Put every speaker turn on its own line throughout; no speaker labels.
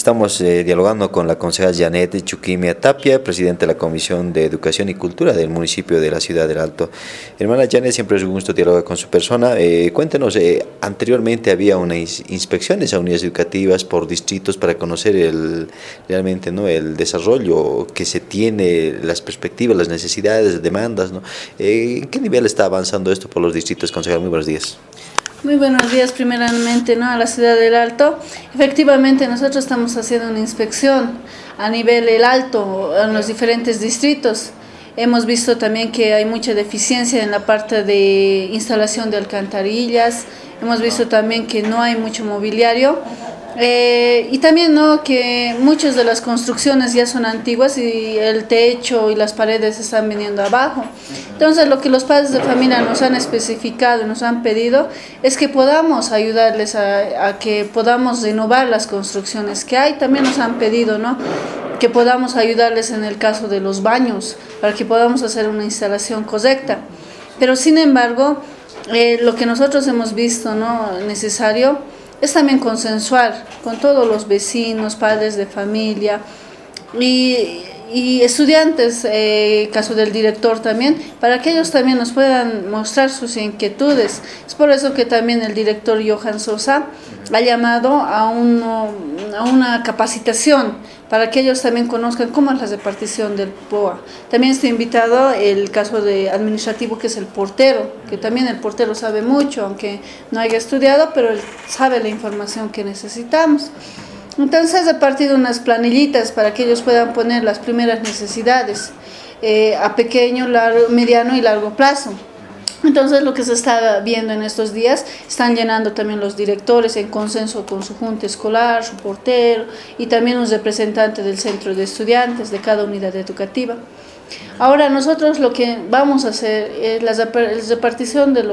Estamos dialogando con la concejal Janet Chuquimia Tapia, presidenta de la Comisión de Educación y Cultura del municipio de la Ciudad del Alto. Hermana Janet, siempre es un gusto dialogar con su persona. Cuéntenos, anteriormente había unas inspecciones a unidades educativas por distritos para conocer realmente, ¿no?, el desarrollo que se tiene, las perspectivas, las necesidades, demandas, ¿no? ¿En qué nivel está avanzando esto por los distritos, concejal? Muy buenos días.
Muy buenos días, primeramente, ¿no?, a la Ciudad del Alto. Efectivamente, nosotros estamos haciendo una inspección a nivel del Alto en los diferentes distritos. Hemos visto también que hay mucha deficiencia en la parte de instalación de alcantarillas. Hemos visto también que no hay mucho mobiliario. Y también, ¿no?, que muchas de las construcciones ya son antiguas y el techo y las paredes están viniendo abajo. Entonces, lo que los padres de familia nos han especificado y nos han pedido es que podamos ayudarles a que podamos renovar las construcciones que hay. También nos han pedido, ¿no?, que podamos ayudarles en el caso de los baños, para que podamos hacer una instalación correcta. Pero, sin embargo, lo que nosotros hemos visto, ¿no?, necesario es también consensuar con todos los vecinos, padres de familia y estudiantes, caso del director también, para que ellos también nos puedan mostrar sus inquietudes. Es por eso que también el director Johan Sosa ha llamado a una capacitación para que ellos también conozcan cómo es la repartición del POA. También está invitado el caso de administrativo, que es el portero, que también el portero sabe mucho, aunque no haya estudiado, pero él sabe la información que necesitamos. Entonces, he repartido unas planillitas para que ellos puedan poner las primeras necesidades a pequeño, mediano y largo plazo. Entonces, lo que se está viendo en estos días, están llenando también los directores en consenso con su junta escolar, su portero y también un representante del centro de estudiantes de cada unidad educativa. Ahora, nosotros lo que vamos a hacer es la repartición de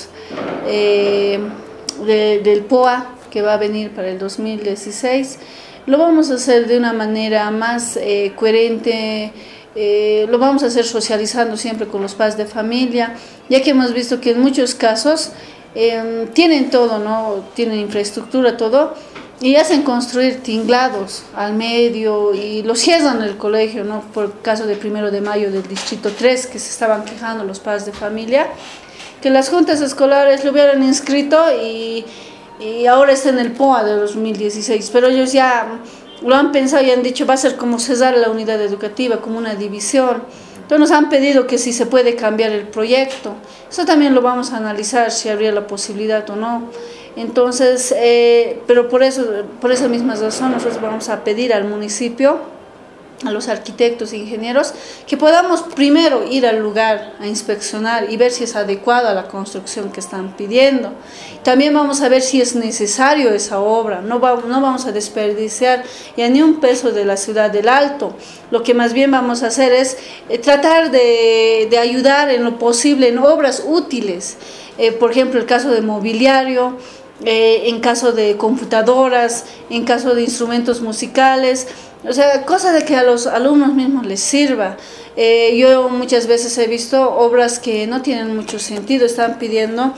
del POA que va a venir para el 2016. Lo vamos a hacer de una manera más coherente. Lo vamos a hacer socializando siempre con los padres de familia, ya que hemos visto que en muchos casos tienen todo, ¿no?, tienen infraestructura, todo, y hacen construir tinglados al medio y lo cierran el colegio, ¿no?, por el caso de 1 de mayo del distrito 3, que se estaban quejando los padres de familia, que las juntas escolares lo hubieran inscrito y ahora está en el POA de 2016, pero ellos ya lo han pensado y han dicho va a ser como cesar la unidad educativa, como una división. Entonces nos han pedido que si se puede cambiar el proyecto. Eso también lo vamos a analizar, si habría la posibilidad o no. Entonces, pero por esa misma razón nosotros vamos a pedir al municipio, a los arquitectos e ingenieros, que podamos primero ir al lugar a inspeccionar y ver si es adecuada a la construcción que están pidiendo. También vamos a ver si es necesario esa obra. No vamos a desperdiciar ya ni un peso de la Ciudad del Alto. Lo que más bien vamos a hacer es tratar de ayudar en lo posible en obras útiles. Por ejemplo, el caso de mobiliario, en caso de computadoras, en caso de instrumentos musicales. O sea, cosa de que a los alumnos mismos les sirva. Yo muchas veces he visto obras que no tienen mucho sentido, están pidiendo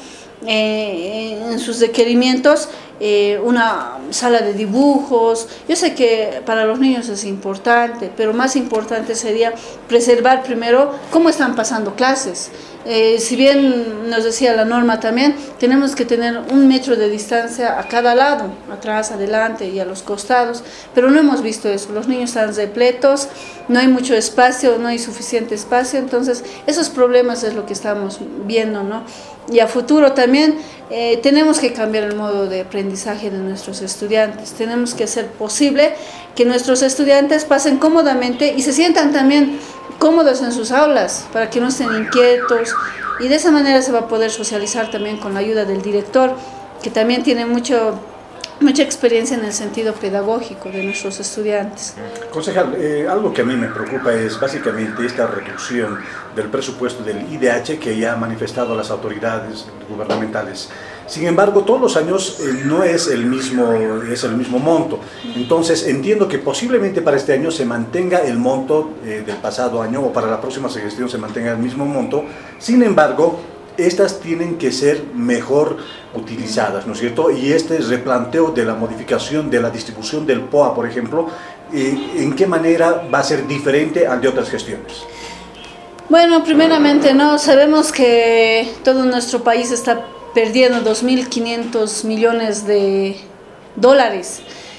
en sus requerimientos una sala de dibujos. Yo sé que para los niños es importante, pero más importante sería preservar primero cómo están pasando clases. Si bien nos decía la norma también, tenemos que tener 1 metro de distancia a cada lado, atrás, adelante y a los costados, pero no hemos visto eso. Los niños están repletos, no hay mucho espacio, no hay suficiente espacio, entonces esos problemas es lo que estamos viendo, ¿no? Y a futuro también tenemos que cambiar el modo de aprendizaje de nuestros estudiantes. Tenemos que hacer posible que nuestros estudiantes pasen cómodamente y se sientan también cómodos en sus aulas, para que no estén inquietos, y de esa manera se va a poder socializar también con la ayuda del director, que también tiene mucha experiencia en el sentido pedagógico de nuestros estudiantes.
Concejal, algo que a mí me preocupa es básicamente esta reducción del presupuesto del IDH que ya han manifestado las autoridades gubernamentales. Sin embargo, todos los años no es el mismo monto. Entonces, entiendo que posiblemente para este año se mantenga el monto del pasado año, o para la próxima gestión se mantenga el mismo monto. Sin embargo, estas tienen que ser mejor utilizadas, ¿no es cierto? Y este replanteo de la modificación de la distribución del POA, por ejemplo, ¿en qué manera va a ser diferente al de otras gestiones?
Bueno, primeramente, ¿no? Sabemos que todo nuestro país está perdiendo 2.500 millones de dólares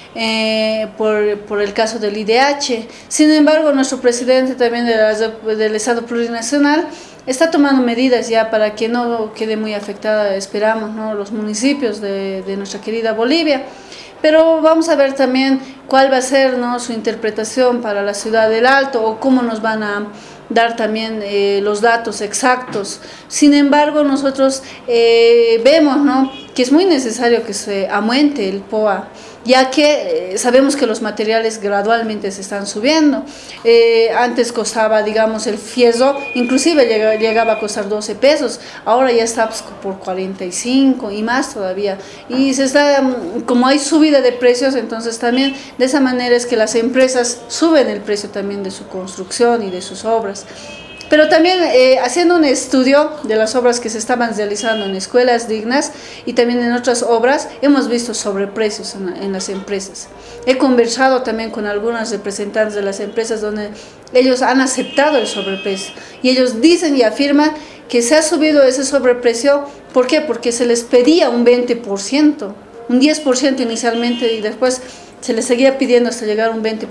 por el caso del IDH. Sin embargo, nuestro presidente también del Estado Plurinacional está tomando medidas ya para que no quede muy afectada, esperamos, ¿no?, los municipios de nuestra querida Bolivia. Pero vamos a ver también cuál va a ser, ¿no?, su interpretación para la ciudad del Alto, o cómo nos van a dar también los datos exactos. Sin embargo, nosotros vemos, ¿no?, que es muy necesario que se aumente el POA, ya que sabemos que los materiales gradualmente se están subiendo. Antes costaba, digamos, el fierro, inclusive llegaba a costar 12 pesos, ahora ya está pues, por 45 y más todavía. Y se está, como hay subida de precios, entonces también de esa manera es que las empresas suben el precio también de su construcción y de sus obras. Pero también haciendo un estudio de las obras que se estaban realizando en escuelas dignas y también en otras obras, hemos visto sobreprecios en las empresas. He conversado también con algunos representantes de las empresas donde ellos han aceptado el sobreprecio y ellos dicen y afirman que se ha subido ese sobreprecio. ¿Por qué? Porque se les pedía un 20%, un 10% inicialmente y después se les seguía pidiendo hasta llegar a un 20%,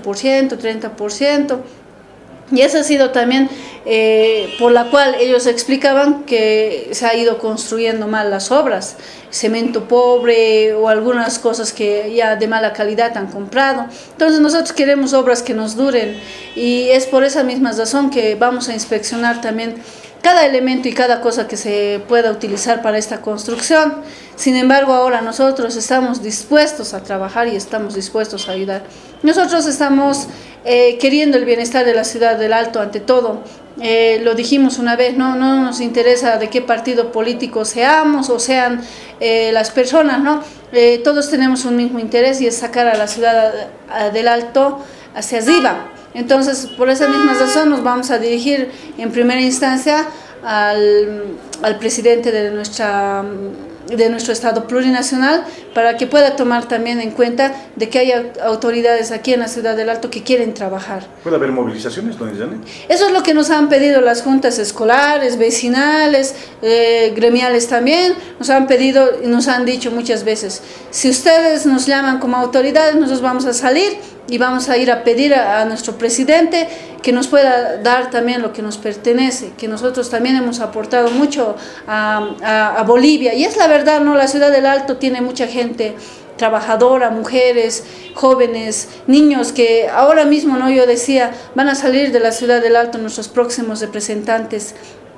30%. Y esa ha sido también por la cual ellos explicaban que se ha ido construyendo mal las obras, cemento pobre o algunas cosas que ya de mala calidad han comprado. Entonces nosotros queremos obras que nos duren y es por esa misma razón que vamos a inspeccionar también cada elemento y cada cosa que se pueda utilizar para esta construcción. Sin embargo, ahora nosotros estamos dispuestos a trabajar y estamos dispuestos a ayudar. Nosotros estamos queriendo el bienestar de la ciudad del Alto ante todo. Lo dijimos una vez, no nos interesa de qué partido político seamos o sean las personas, ¿no? Todos tenemos un mismo interés y es sacar a la ciudad del Alto hacia arriba. Entonces, por esa misma razón nos vamos a dirigir en primera instancia al presidente de nuestro Estado Plurinacional para que pueda tomar también en cuenta de que hay autoridades aquí en la ciudad del Alto que quieren trabajar.
¿Puede haber movilizaciones, doña Janet?
Eso es lo que nos han pedido las juntas escolares, vecinales, gremiales también. Nos han pedido y nos han dicho muchas veces, si ustedes nos llaman como autoridades, nosotros vamos a salir y vamos a ir a pedir a nuestro presidente que nos pueda dar también lo que nos pertenece, que nosotros también hemos aportado mucho a Bolivia. Y es la verdad, ¿no? La ciudad del Alto tiene mucha gente trabajadora, mujeres, jóvenes, niños que ahora mismo, ¿no?, yo decía, van a salir de la ciudad del Alto nuestros próximos representantes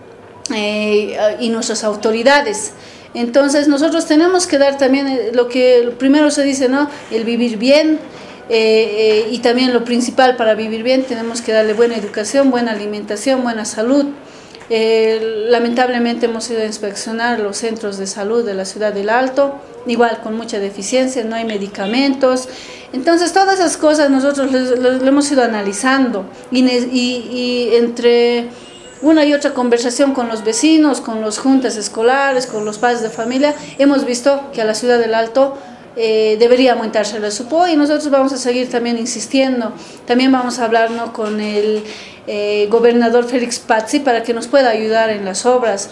y nuestras autoridades. Entonces nosotros tenemos que dar también lo que primero se dice, ¿no?, el vivir bien. Y también lo principal para vivir bien, tenemos que darle buena educación, buena alimentación, buena salud. Lamentablemente hemos ido a inspeccionar los centros de salud de la ciudad del Alto, igual con mucha deficiencia, no hay medicamentos. Entonces todas esas cosas nosotros lo hemos ido analizando y entre una y otra conversación con los vecinos, con las juntas escolares, con los padres de familia, hemos visto que a la ciudad del Alto debería aumentarse la SUPO y nosotros vamos a seguir también insistiendo. También vamos a hablar, ¿no?, con el gobernador Félix Pazzi para que nos pueda ayudar en las obras.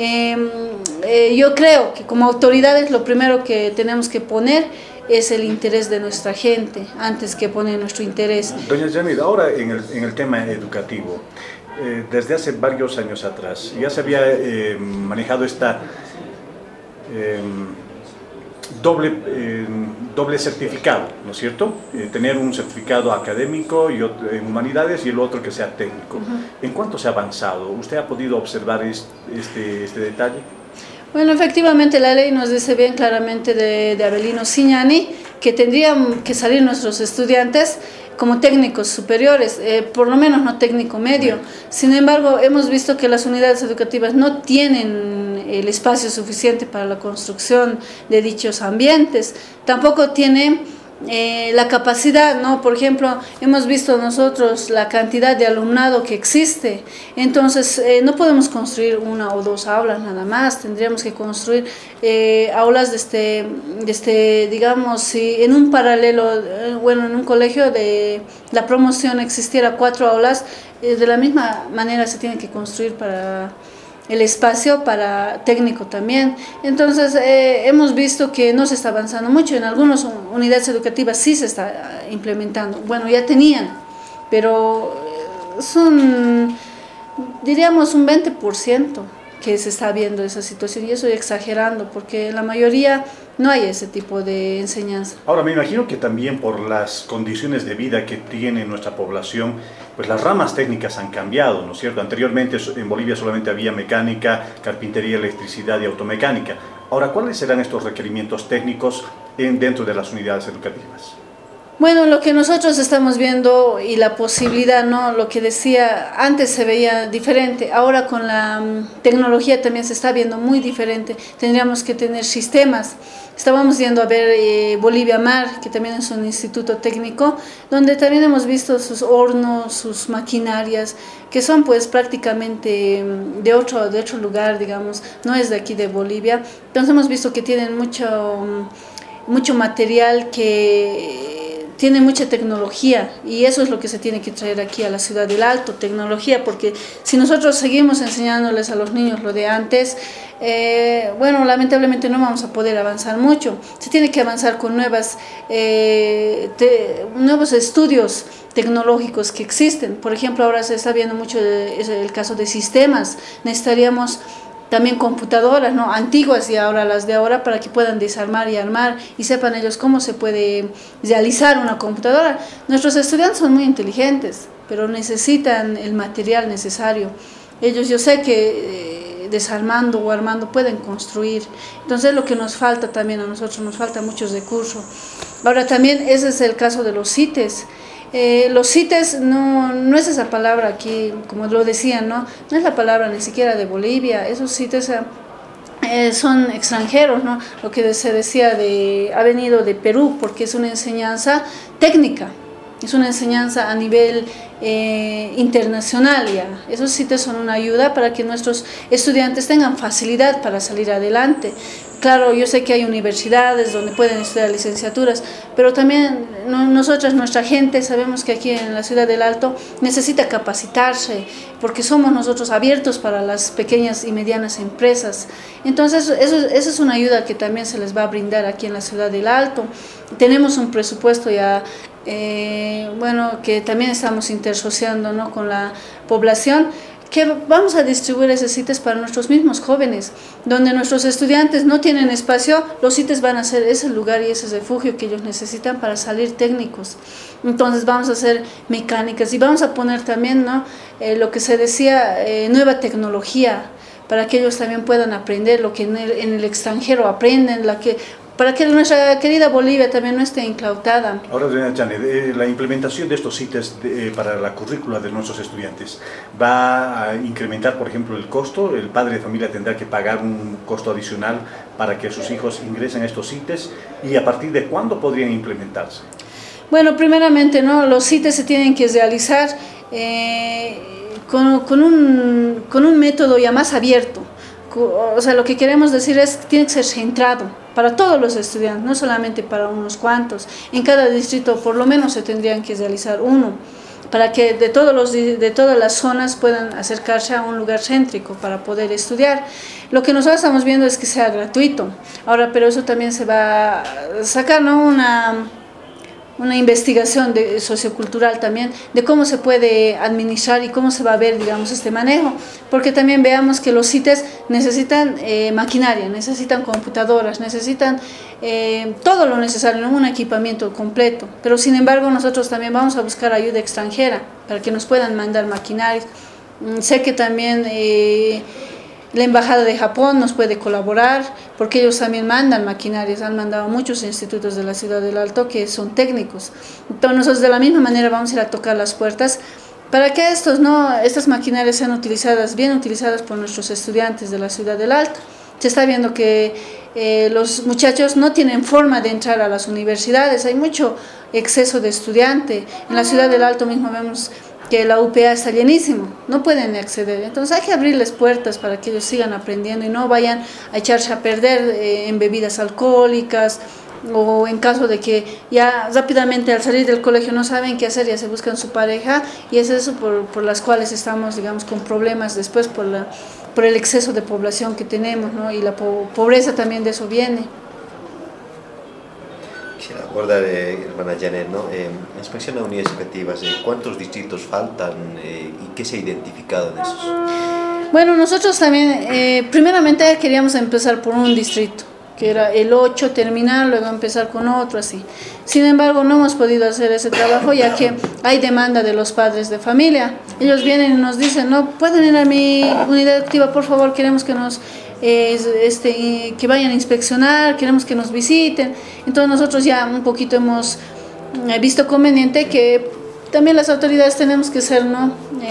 Yo creo que como autoridades lo primero que tenemos que poner es el interés de nuestra gente antes que poner nuestro interés.
Doña Janet, ahora en el tema educativo, desde hace varios años atrás ya se había manejado esta doble certificado, ¿no es cierto? Tener un certificado académico y otro en humanidades y el otro que sea técnico. ¿En cuánto se ha avanzado? ¿Usted ha podido observar este detalle?
Bueno, efectivamente la ley nos dice bien claramente de Avelino Signani que tendrían que salir nuestros estudiantes como técnicos superiores, por lo menos no técnico medio. Sin embargo, hemos visto que las unidades educativas no tienen el espacio suficiente para la construcción de dichos ambientes. Tampoco tienen la capacidad, ¿no? Por ejemplo, hemos visto nosotros la cantidad de alumnado que existe, entonces no podemos construir una o dos aulas nada más, tendríamos que construir aulas digamos, si en un paralelo, bueno, en un colegio de la promoción existiera 4 aulas, de la misma manera se tiene que construir para el espacio para técnico también. Entonces hemos visto que no se está avanzando mucho. En algunas unidades educativas sí se está implementando. Bueno, ya tenían, pero son, diríamos, un 20% que se está viendo esa situación, y eso exagerando, porque en la mayoría no hay ese tipo de enseñanza.
Ahora, me imagino que también por las condiciones de vida que tiene nuestra población, pues las ramas técnicas han cambiado, ¿no es cierto? Anteriormente en Bolivia solamente había mecánica, carpintería, electricidad y automecánica. Ahora, ¿cuáles serán estos requerimientos técnicos dentro de las unidades educativas?
Bueno, lo que nosotros estamos viendo y la posibilidad, ¿no? Lo que decía, antes se veía diferente, ahora con la tecnología también se está viendo muy diferente. Tendríamos que tener sistemas. Estábamos yendo a ver Bolivia Mar, que también es un instituto técnico, donde también hemos visto sus hornos, sus maquinarias, que son pues prácticamente de otro lugar, digamos, no es de aquí de Bolivia. Entonces hemos visto que tienen mucho material, que tiene mucha tecnología, y eso es lo que se tiene que traer aquí a la ciudad del Alto, tecnología, porque si nosotros seguimos enseñándoles a los niños lo de antes, bueno, lamentablemente no vamos a poder avanzar mucho. Se tiene que avanzar con nuevos estudios tecnológicos que existen. Por ejemplo, ahora se está viendo mucho el caso de sistemas. Necesitaríamos también computadoras, ¿no? Antiguas, y ahora las de ahora, para que puedan desarmar y armar y sepan ellos cómo se puede realizar una computadora. Nuestros estudiantes son muy inteligentes, pero necesitan el material necesario. Ellos, yo sé que desarmando o armando pueden construir. Entonces lo que nos falta también a nosotros, nos falta muchos recursos. Ahora también ese es el caso de los CITES. Los CITES no es esa palabra aquí, como lo decían, no es la palabra ni siquiera de Bolivia. Esos CITES son extranjeros, ¿no? Lo que se decía ha venido de Perú, porque es una enseñanza técnica, es una enseñanza a nivel internacional ya. Esos CITES son una ayuda para que nuestros estudiantes tengan facilidad para salir adelante. Claro, yo sé que hay universidades donde pueden estudiar licenciaturas, pero también nuestra gente, sabemos que aquí en la ciudad del Alto necesita capacitarse, porque somos nosotros abiertos para las pequeñas y medianas empresas. Entonces, esa es una ayuda que también se les va a brindar aquí en la ciudad del Alto. Tenemos un presupuesto ya, bueno, que también estamos intersociando, ¿no?, con la población, que vamos a distribuir esos CITES para nuestros mismos jóvenes. Donde nuestros estudiantes no tienen espacio, los CITES van a ser ese lugar y ese refugio que ellos necesitan para salir técnicos. Entonces vamos a hacer mecánicas y vamos a poner también, ¿no?, lo que se decía, nueva tecnología, para que ellos también puedan aprender lo que en el extranjero aprenden, para que nuestra querida Bolivia también no esté incautada.
Ahora, doña Janet, la implementación de estos CITES para la currícula de nuestros estudiantes, ¿va a incrementar, por ejemplo, el costo? ¿El padre de familia tendrá que pagar un costo adicional para que sus hijos ingresen a estos CITES? ¿Y a partir de cuándo podrían implementarse?
Bueno, primeramente, ¿no?, los CITES se tienen que realizar con un método ya más abierto. O sea, lo que queremos decir es que tiene que ser centrado para todos los estudiantes, no solamente para unos cuantos. En cada distrito por lo menos se tendrían que realizar uno, para que de todas las zonas puedan acercarse a un lugar céntrico para poder estudiar. Lo que nosotros estamos viendo es que sea gratuito. Ahora, pero eso también se va a sacar, ¿no?, una investigación sociocultural también, de cómo se puede administrar y cómo se va a ver, digamos, este manejo, porque también veamos que los CITES necesitan maquinaria, necesitan computadoras, necesitan todo lo necesario, un equipamiento completo, pero sin embargo nosotros también vamos a buscar ayuda extranjera para que nos puedan mandar maquinarias. Sé que también la Embajada de Japón nos puede colaborar, porque ellos también mandan maquinarias, han mandado muchos institutos de la ciudad del Alto que son técnicos. Entonces nosotros de la misma manera vamos a ir a tocar las puertas para que estas maquinarias sean bien utilizadas por nuestros estudiantes de la ciudad del Alto. Se está viendo que los muchachos no tienen forma de entrar a las universidades, hay mucho exceso de estudiantes. En la ciudad del Alto mismo vemos que la UPA está llenísimo, no pueden acceder. Entonces hay que abrirles puertas para que ellos sigan aprendiendo y no vayan a echarse a perder en bebidas alcohólicas, o en caso de que ya rápidamente al salir del colegio no saben qué hacer, ya se buscan su pareja, y es eso por las cuales estamos, digamos, con problemas después por el exceso de población que tenemos, ¿no? Y la pobreza también de eso viene.
Quisiera abordar, hermana Janet, ¿no? Inspección a unidades educativas, ¿cuántos distritos faltan y qué se ha identificado en esos?
Bueno, nosotros también, primeramente queríamos empezar por un distrito, que era el 8, terminar, luego empezar con otro, así. Sin embargo, no hemos podido hacer ese trabajo ya que hay demanda de los padres de familia. Ellos vienen y nos dicen, no, pueden ir a mi unidad activa, por favor, queremos que nos que vayan a inspeccionar, queremos que nos visiten. Entonces nosotros ya un poquito hemos visto conveniente que también las autoridades tenemos que ser, ¿no?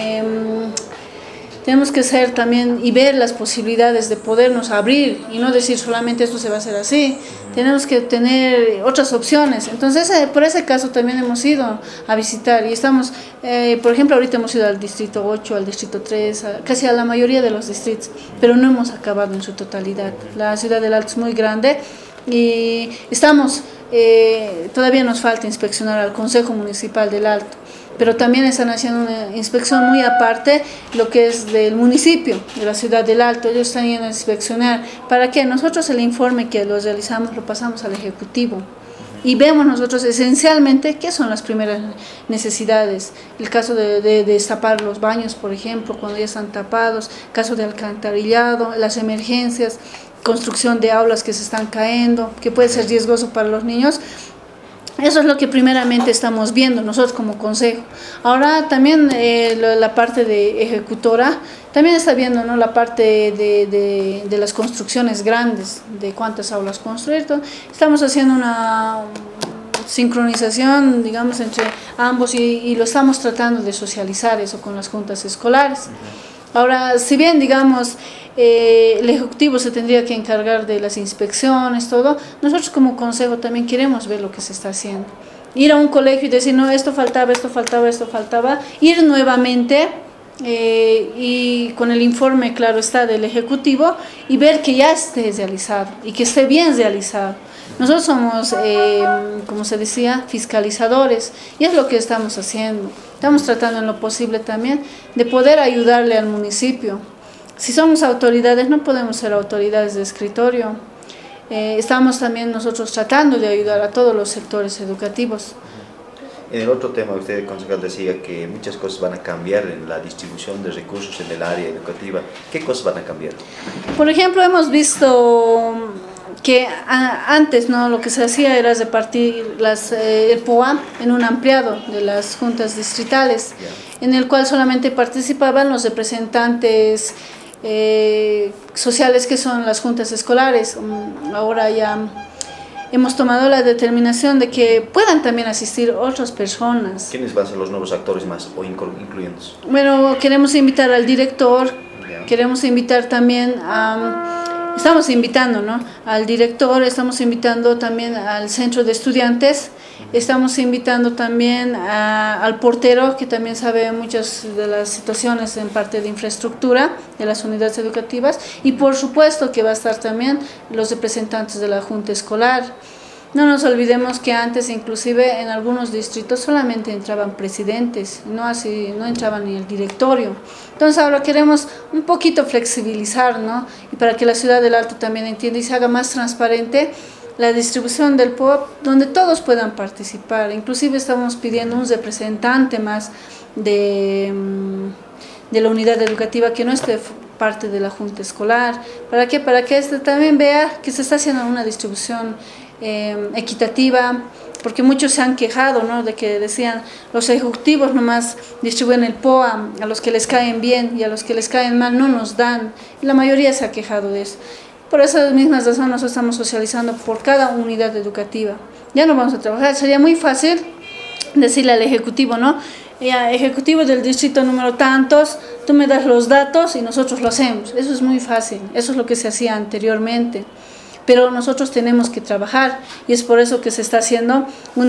Tenemos que ser también y ver las posibilidades de podernos abrir y no decir solamente esto se va a hacer así. Tenemos que tener otras opciones. Entonces, por ese caso también hemos ido a visitar y estamos, por ejemplo, ahorita hemos ido al distrito 8, al distrito 3, casi a la mayoría de los distritos, pero no hemos acabado en su totalidad. La ciudad del Alto es muy grande y estamos, todavía nos falta inspeccionar al Consejo Municipal del Alto, pero también están haciendo una inspección muy aparte, lo que es del municipio, de la ciudad del Alto. Ellos están yendo a inspeccionar. ¿Para qué? Nosotros el informe que lo realizamos lo pasamos al Ejecutivo y vemos nosotros esencialmente qué son las primeras necesidades. El caso de destapar los baños, por ejemplo, cuando ya están tapados, caso de alcantarillado, las emergencias, construcción de aulas que se están cayendo, que puede ser riesgoso para los niños. Eso es lo que primeramente estamos viendo nosotros como consejo. Ahora también la parte de ejecutora también está viendo, ¿no? La parte de las construcciones grandes, de cuántas aulas construir. Estamos haciendo una sincronización, digamos, entre ambos y lo estamos tratando de socializar eso con las juntas escolares. Ahora, si bien, digamos, el Ejecutivo se tendría que encargar de las inspecciones, todo, nosotros como consejo también queremos ver lo que se está haciendo. Ir a un colegio y decir, no, esto faltaba, esto faltaba, esto faltaba, ir nuevamente y con el informe, claro está, del Ejecutivo y ver que ya esté realizado y que esté bien realizado. Nosotros somos, como se decía, fiscalizadores y es lo que estamos haciendo. Estamos tratando en lo posible también de poder ayudarle al municipio. Si somos autoridades, no podemos ser autoridades de escritorio. Estamos también nosotros tratando de ayudar a todos los sectores educativos.
En el otro tema, usted, concejal, decía que muchas cosas van a cambiar en la distribución de recursos en el área educativa. ¿Qué cosas van a cambiar? Por
ejemplo, hemos visto que antes, ¿no?, lo que se hacía era repartir el POA en un ampliado de las juntas distritales, en el cual solamente participaban los representantes sociales, que son las juntas escolares. Ahora ya hemos tomado la determinación de que puedan también asistir otras personas.
¿Quiénes van a ser los nuevos actores más o incluyéndose?
Bueno, queremos invitar al director, queremos invitar también estamos invitando, ¿no?, al director, estamos invitando también al centro de estudiantes, estamos invitando también al portero, que también sabe muchas de las situaciones en parte de infraestructura de las unidades educativas, y por supuesto que va a estar también los representantes de la junta escolar. No nos olvidemos que antes, inclusive en algunos distritos, solamente entraban presidentes, no entraba ni el directorio. Entonces ahora queremos un poquito flexibilizar, ¿no?, y para que la ciudad del Alto también entienda y se haga más transparente la distribución del POA, donde todos puedan participar. Inclusive estamos pidiendo un representante más de la unidad educativa que no esté parte de la junta escolar. ¿Para qué? Para que también vea que se está haciendo una distribución equitativa, porque muchos se han quejado, ¿no?, de que decían los ejecutivos nomás distribuyen el POA a los que les caen bien y a los que les caen mal no nos dan, y la mayoría se ha quejado de eso. Por esas mismas razones nosotros estamos socializando por cada unidad educativa. Ya no vamos a trabajar, sería muy fácil decirle al ejecutivo, ¿no?, ejecutivo del distrito número tantos, tú me das los datos y nosotros lo hacemos. Eso es muy fácil, eso es lo que se hacía anteriormente. pero nosotros tenemos que trabajar y es por eso que se está haciendo una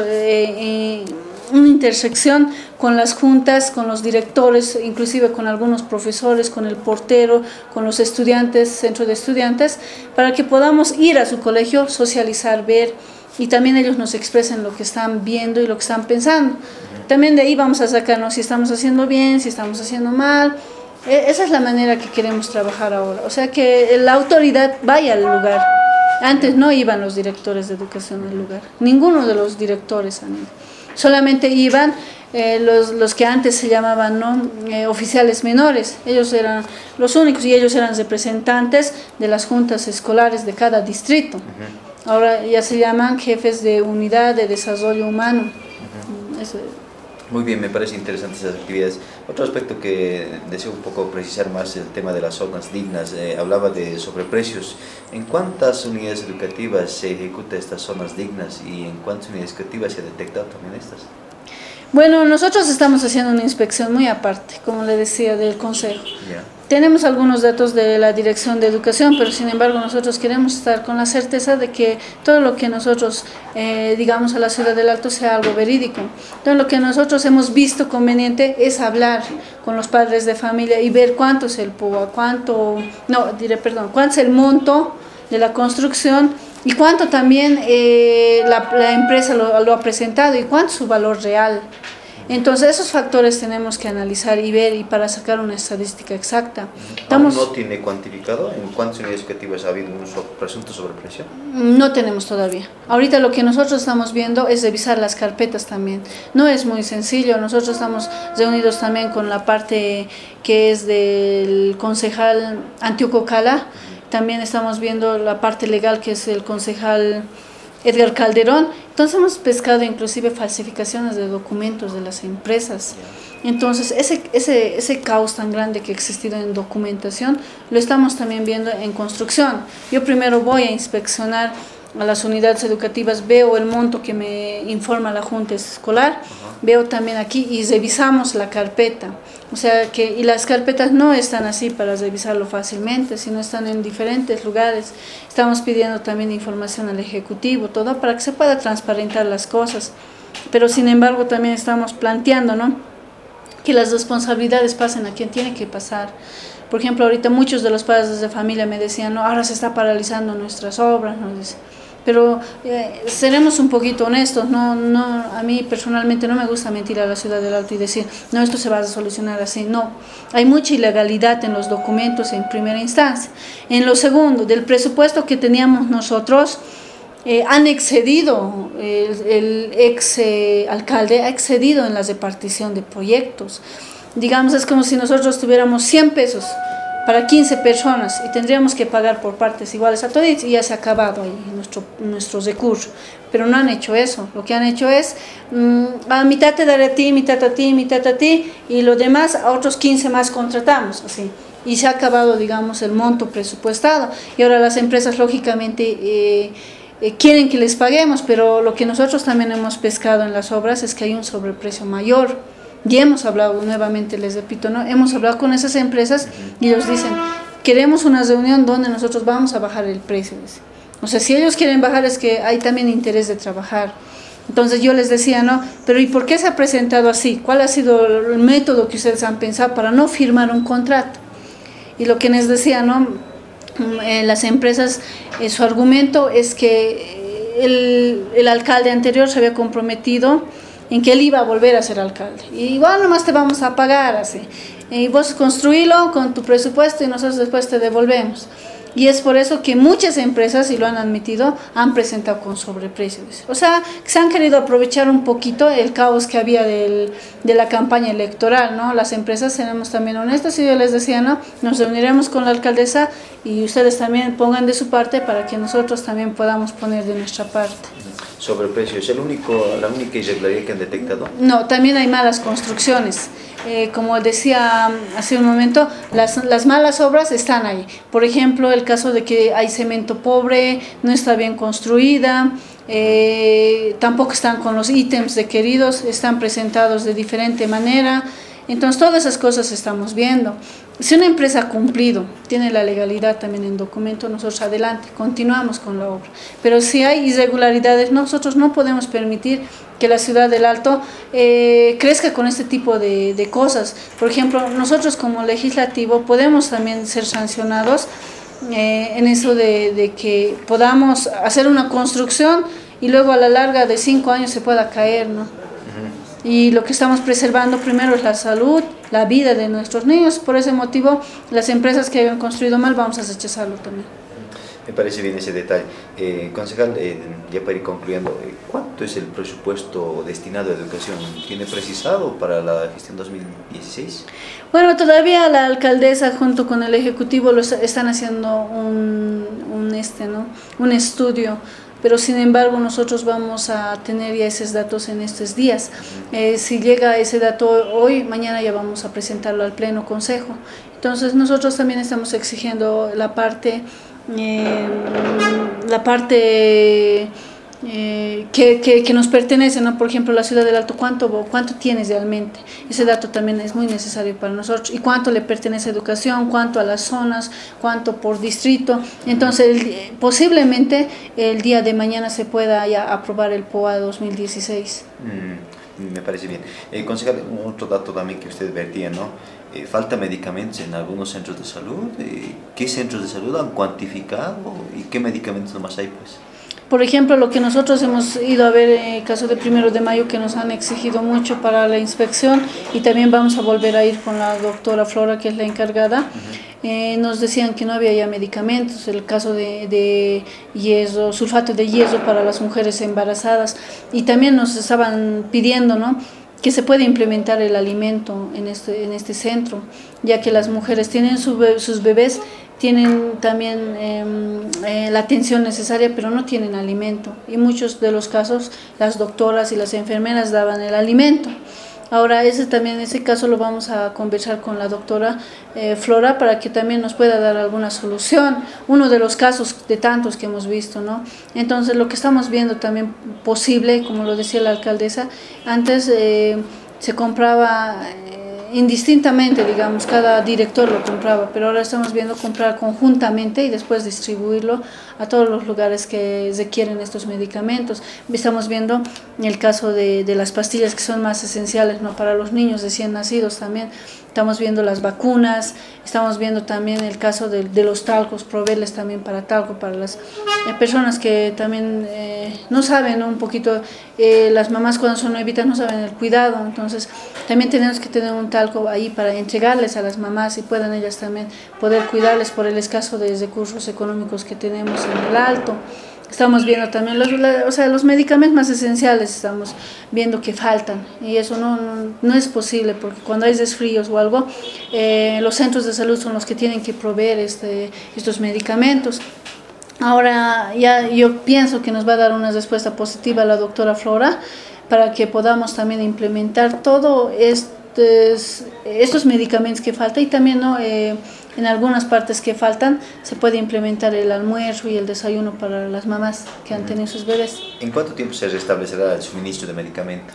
intersección con las juntas, con los directores, inclusive con algunos profesores, con el portero, con los estudiantes, centro de estudiantes, para que podamos ir a su colegio, socializar, ver y también ellos nos expresen lo que están viendo y lo que están pensando. También de ahí vamos a sacarnos si estamos haciendo bien, si estamos haciendo mal. Esa es la manera que queremos trabajar ahora, o sea que la autoridad vaya al lugar. Antes no iban los directores de educación al lugar, ninguno de los directores han ido. Solamente iban los que antes se llamaban, ¿no?, oficiales menores. Ellos eran los únicos y ellos eran representantes de las juntas escolares de cada distrito. Ahora ya se llaman jefes de unidad de desarrollo humano. Eso.
Muy bien, me parece interesante esas actividades. Otro aspecto que deseo un poco precisar más es el tema de las zonas dignas. Hablaba de sobreprecios. ¿En cuántas unidades educativas se ejecuta estas zonas dignas y en cuántas unidades educativas se ha detectado también estas?
Bueno, nosotros estamos haciendo una inspección muy aparte, como le decía, del Consejo.
Yeah.
Tenemos algunos datos de la Dirección de Educación, pero sin embargo nosotros queremos estar con la certeza de que todo lo que nosotros digamos a la ciudad del Alto sea algo verídico. Todo lo que nosotros hemos visto conveniente es hablar con los padres de familia y ver cuánto es el PUA, cuánto es el monto de la construcción y cuánto también la empresa lo ha presentado y cuánto es su valor real. Entonces esos factores tenemos que analizar y ver y para sacar una estadística exacta.
¿Aún no tiene cuantificado en cuántas unidades educativas ha habido un presunto sobreprecio?
No tenemos todavía. Ahorita lo que nosotros estamos viendo es revisar las carpetas también. No es muy sencillo, nosotros estamos reunidos también con la parte que es del concejal Antíoco Cala, también estamos viendo la parte legal que es el concejal Edgar Calderón. Entonces hemos pescado inclusive falsificaciones de documentos de las empresas. Entonces ese caos tan grande que ha existido en documentación lo estamos también viendo en construcción. Yo primero voy a inspeccionar a las unidades educativas, veo el monto que me informa la Junta Escolar, veo también aquí y revisamos la carpeta. O sea y las carpetas no están así para revisarlo fácilmente, sino están en diferentes lugares. Estamos pidiendo también información al Ejecutivo, todo para que se pueda transparentar las cosas. Pero sin embargo también estamos planteando, ¿no?, que las responsabilidades pasen a quien tiene que pasar. Por ejemplo, ahorita muchos de los padres de familia me decían, no, ahora se está paralizando nuestras obras, ¿no? Pero seremos un poquito honestos, a mí personalmente no me gusta mentir a la ciudad del Alto y decir, no, esto se va a solucionar así. No, hay mucha ilegalidad en los documentos en primera instancia. En lo segundo, del presupuesto que teníamos nosotros, han excedido, el ex alcalde ha excedido en la repartición de proyectos. Digamos, es como si nosotros tuviéramos 100 pesos para 15 personas y tendríamos que pagar por partes iguales a todos y ya se ha acabado ahí nuestro recurso. Pero no han hecho eso. Lo que han hecho es, a mitad te daré a ti, mitad a ti, mitad a ti y lo demás a otros 15 más contratamos, así. Y se ha acabado, digamos, el monto presupuestado. Y ahora las empresas, lógicamente, quieren que les paguemos, pero lo que nosotros también hemos pescado en las obras es que hay un sobreprecio mayor. Y hemos hablado, nuevamente les repito, ¿no?, hemos hablado con esas empresas y ellos dicen, queremos una reunión donde nosotros vamos a bajar el precio. O sea, si ellos quieren bajar es que hay también interés de trabajar. Entonces yo les decía, no, pero ¿y por qué se ha presentado así? ¿Cuál ha sido el método que ustedes han pensado para no firmar un contrato? Y lo que les decía, ¿no?, las empresas, su argumento es que el alcalde anterior se había comprometido en que él iba a volver a ser alcalde. Y igual nomás te vamos a pagar así. Y vos construílo con tu presupuesto y nosotros después te devolvemos. Y es por eso que muchas empresas, y lo han admitido, han presentado con sobreprecios. O sea, que se han querido aprovechar un poquito el caos que había de la campaña electoral, ¿no? Las empresas, seremos también honestas, y yo les decía, ¿no?, nos reuniremos con la alcaldesa y ustedes también pongan de su parte para que nosotros también podamos poner de nuestra parte.
¿Sobreprecio es la única irregularidad que han detectado?
No, también hay malas construcciones. Como decía hace un momento, las malas obras están ahí. Por ejemplo, el caso de que hay cemento pobre, no está bien construida, tampoco están con los ítems requeridos, están presentados de diferente manera. Entonces todas esas cosas estamos viendo. Si una empresa ha cumplido, tiene la legalidad también en documento, nosotros adelante, continuamos con la obra. Pero si hay irregularidades, nosotros no podemos permitir que la ciudad del Alto crezca con este tipo de cosas. Por ejemplo, nosotros como legislativo podemos también ser sancionados en eso de que podamos hacer una construcción y luego a la larga de 5 años se pueda caer, ¿no? Y lo que estamos preservando primero es la salud, la vida de nuestros niños. Por ese motivo, las empresas que hayan construido mal, vamos a rechazarlo también.
Me parece bien ese detalle. Concejal, ya para ir concluyendo, ¿cuánto es el presupuesto destinado a educación? ¿Tiene precisado para la gestión 2016?
Bueno, todavía la alcaldesa junto con el ejecutivo están haciendo un estudio, pero sin embargo nosotros vamos a tener ya esos datos en estos días. Si llega ese dato hoy, mañana ya vamos a presentarlo al Pleno Consejo. Entonces nosotros también estamos exigiendo la parte que nos pertenece, ¿no? Por ejemplo, la ciudad del Alto, ¿cuánto tienes realmente? Ese dato también es muy necesario para nosotros. ¿Y cuánto le pertenece a educación? ¿Cuánto a las zonas? ¿Cuánto por distrito? Entonces, posiblemente el día de mañana se pueda ya aprobar el POA 2016.
Me parece bien. Concejal, otro dato también que usted vertía, ¿no? Falta medicamentos en algunos centros de salud. ¿Qué centros de salud han cuantificado y qué medicamentos nomás hay, pues?
Por ejemplo, lo que nosotros hemos ido a ver en el caso de 1 de mayo, que nos han exigido mucho para la inspección, y también vamos a volver a ir con la doctora Flora, que es la encargada. Nos decían que no había ya medicamentos, el caso de hierro, sulfato de hierro para las mujeres embarazadas, y también nos estaban pidiendo, ¿no?, que se puede implementar el alimento en este centro, ya que las mujeres tienen sus bebés, tienen también la atención necesaria, pero no tienen alimento. Y en muchos de los casos las doctoras y las enfermeras daban el alimento. Ahora ese caso lo vamos a conversar con la doctora Flora para que también nos pueda dar alguna solución. Uno de los casos de tantos que hemos visto, ¿no? Entonces lo que estamos viendo también posible, como lo decía la alcaldesa, antes se compraba indistintamente, digamos, cada director lo compraba, pero ahora estamos viendo comprar conjuntamente y después distribuirlo a todos los lugares que requieren estos medicamentos. Estamos viendo el caso de las pastillas que son más esenciales, ¿no?, para los niños recién nacidos también. Estamos viendo las vacunas, estamos viendo también el caso de los talcos, proveerles también para talco, para las personas que también no saben, ¿no?, un poquito, las mamás cuando son nuevitas no saben el cuidado, entonces también tenemos que tener un talco ahí para entregarles a las mamás y puedan ellas también poder cuidarles por el escaso de recursos económicos que tenemos en el Alto. Estamos viendo también los medicamentos más esenciales, estamos viendo que faltan, y eso no es posible, porque cuando hay resfríos o algo, los centros de salud son los que tienen que proveer estos medicamentos. Ahora ya yo pienso que nos va a dar una respuesta positiva la doctora Flora para que podamos también implementar todo estos medicamentos que faltan, y también, ¿no?, en algunas partes que faltan se puede implementar el almuerzo y el desayuno para las mamás que han tenido sus bebés.
¿En cuánto tiempo se restablecerá el suministro de medicamentos?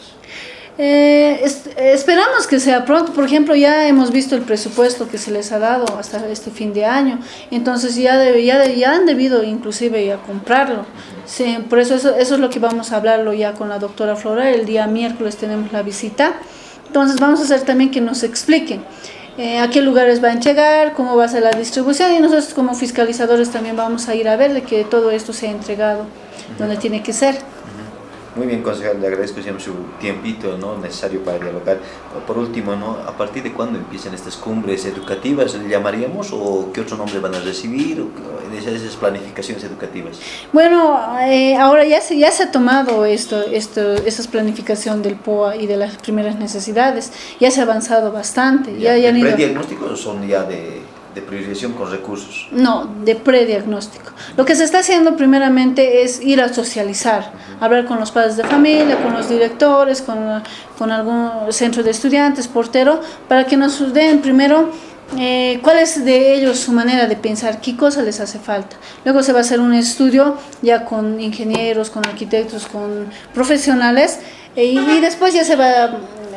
Esperamos que sea pronto. Por ejemplo, ya hemos visto el presupuesto que se les ha dado hasta este fin de año, entonces ya han debido inclusive ya comprarlo. Sí, por eso es lo que vamos a hablarlo ya con la doctora Flora. El día miércoles tenemos la visita, entonces vamos a hacer también que nos expliquen a qué lugares va a llegar, cómo va a ser la distribución, y nosotros como fiscalizadores también vamos a ir a ver de que todo esto sea entregado donde tiene que ser.
Muy bien, concejal, le agradezco siempre su tiempito, ¿no?, necesario para dialogar. Por último, ¿no?, ¿a partir de cuándo empiezan estas cumbres educativas, le llamaríamos, o qué otro nombre van a recibir, o esas planificaciones educativas?
Bueno, ahora ya se ha tomado esa planificación del POA y de las primeras necesidades, ya se ha avanzado bastante.
¿De prediagnóstico o son ya de priorización con recursos?
No, de prediagnóstico. Lo que se está haciendo primeramente es ir a socializar, hablar con los padres de familia, con los directores, con algún centro de estudiantes, portero, para que nos den primero cuál es de ellos su manera de pensar, qué cosa les hace falta. Luego se va a hacer un estudio ya con ingenieros, con arquitectos, con profesionales, y después ya se va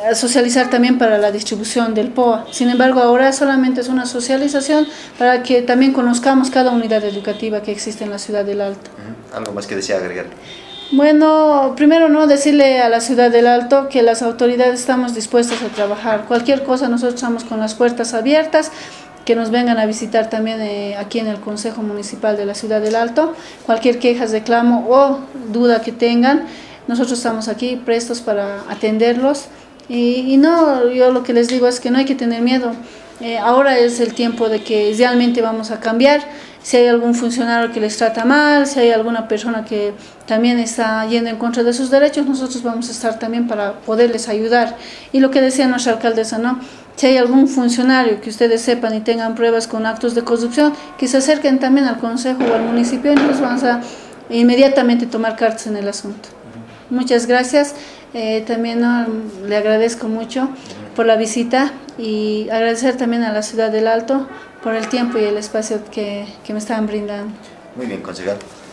socializar también para la distribución del POA. Sin embargo, ahora solamente es una socialización para que también conozcamos cada unidad educativa que existe en la ciudad del Alto.
¿Algo más que desea agregar?
Bueno, primero no decirle a la ciudad del Alto que las autoridades estamos dispuestas a trabajar. Cualquier cosa nosotros estamos con las puertas abiertas, que nos vengan a visitar también aquí en el Consejo Municipal de la ciudad del Alto. Cualquier queja, reclamo o duda que tengan, nosotros estamos aquí prestos para atenderlos. Y no, yo lo que les digo es que no hay que tener miedo. Ahora es el tiempo de que realmente vamos a cambiar. Si hay algún funcionario que les trata mal, si hay alguna persona que también está yendo en contra de sus derechos, nosotros vamos a estar también para poderles ayudar. Y lo que decía nuestra alcaldesa, ¿no? Si hay algún funcionario que ustedes sepan y tengan pruebas con actos de corrupción, que se acerquen también al consejo o al municipio y nosotros vamos a inmediatamente tomar cartas en el asunto. Muchas gracias. También le agradezco mucho por la visita y agradecer también a la ciudad del Alto por el tiempo y el espacio que me estaban brindando.
Muy bien, concejal.